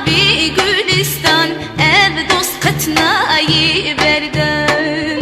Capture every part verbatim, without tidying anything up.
بی گلستان ev dost qatnayı berdan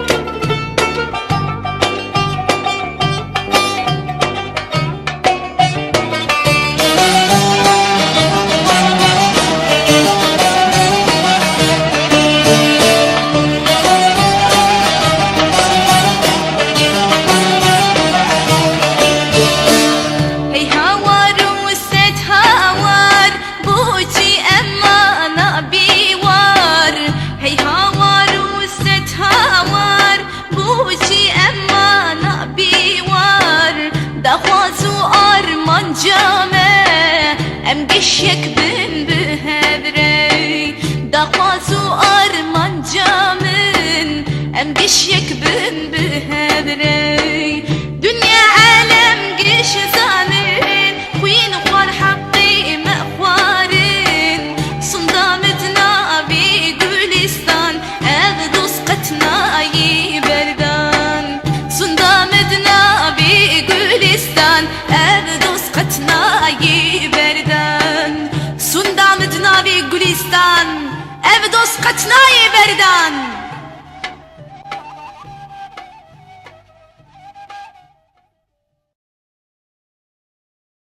ام گشک بن بهدری دخوازو آرمان جامن ام گشک بن بهدری دنیا عالم گش زانن خوین خوار حقی مخوارن صندامتنا بی گلستان اذ دوست قتنایی بردان صندامتنا بی گلستان اذ دوست قتنایی بردان صندامتنا بی گلستان ev dost qatnayı berdan